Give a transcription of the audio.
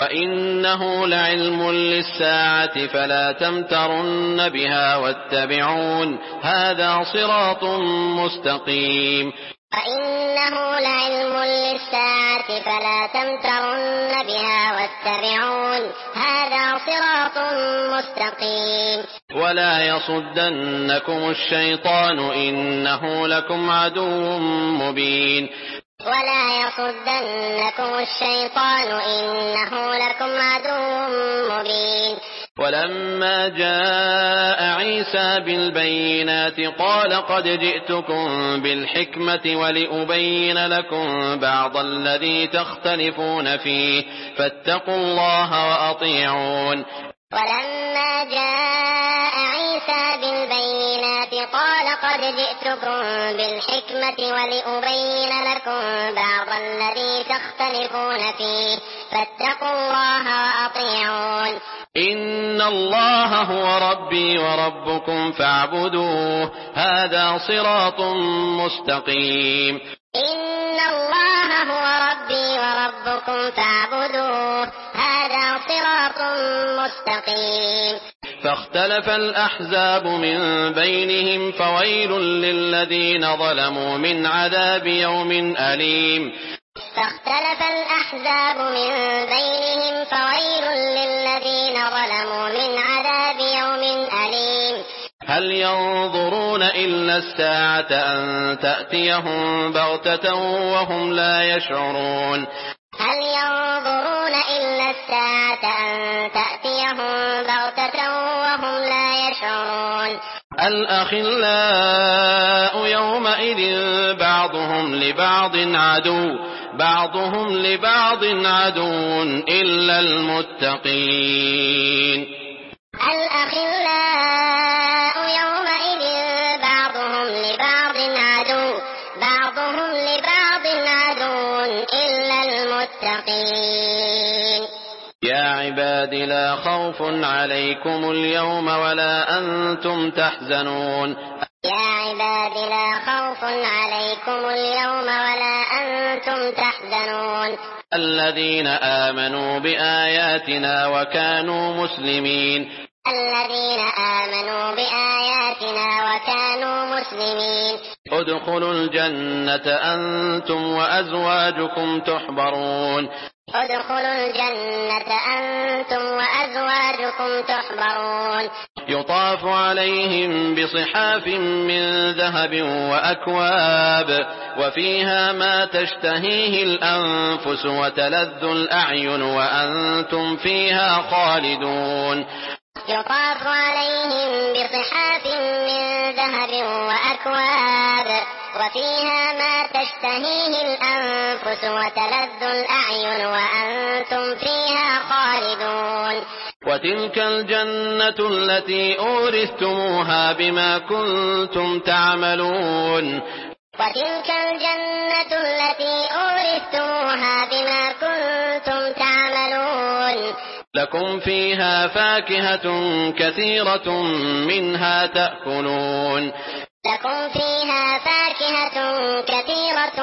وإنه لعلم للساعة فلا تمترن بها واتبعون هذا صراط مستقيم. وإنه لعلم للساعة فلا تمترن بها واتبعون هذا صراط مستقيم. ولا يصدنكم الشيطان إنه لكم عدو مبين. ولا يصدنكم الشيطان إنه لكم عدو مبين. ولما جاء عيسى بالبينات قال قد جئتكم بالحكمة ولأبين لكم بعض الذي تختلفون فيه فاتقوا الله وأطيعون. ولما جاء عيسى بالبينات قال قد جئتكم بالحكمة ولأبين لكم بعض الذي تختلفون فيه فاتقوا الله وأطيعون. إن الله هو ربي وربكم فاعبدوه هذا صراط مستقيم. إن الله هو ربي وربكم فاعبدوه هذا صراط مستقيم. فاختلف الأحزاب من بينهم فويل للذين ظلموا من عذاب يوم أليم. فاختلف الأحزاب من بينهم فويل للذين ظلموا من عذاب يوم أليم. هل ينظرون إلا الساعة أن تأتيهم بغتة وهم لا يشعرون. هل ينظرون إلا الساعة أن تأتيهم بغتة وهم لا يشعرون. الأخلاء يومئذ بعضهم لبعض عدو إلا المتقين. الأخلاء يومئذ بعضهم لبعض عدو إلا المتقين. يا عباد لا خوف عليكم اليوم ولا أنتم تحزنون. يا عباد لا خوف عليكم اليوم ولا أنتم تحزنون. الذين آمنوا بآياتنا وكانوا مسلمين. الذين آمنوا بآياتنا وكانوا مسلمين. ادخلوا الجنة أنتم وأزواجكم تحبرون. ادخلوا الجنة أنتم وأزواجكم تحبرون. يطاف عليهم بصحاف من ذهب وأكواب وفيها ما تشتهيه الأنفس وتلذ الأعين وأنتم فيها خالدون. يطاف عليهم بصحاف من ذهب وأكواب وفيها ما تشتهيه الأنفس وتلذ الأعين وأنتم فيها خالدون. وتلك الجنة التي أورثتموها بما كنتم تعملون. وتلك الجنة التي أورثتموها بما كنتم تعملون. لكم فيها فاكهة كثيرة منها تأكلون. لكم فيها فاكهة كثيرة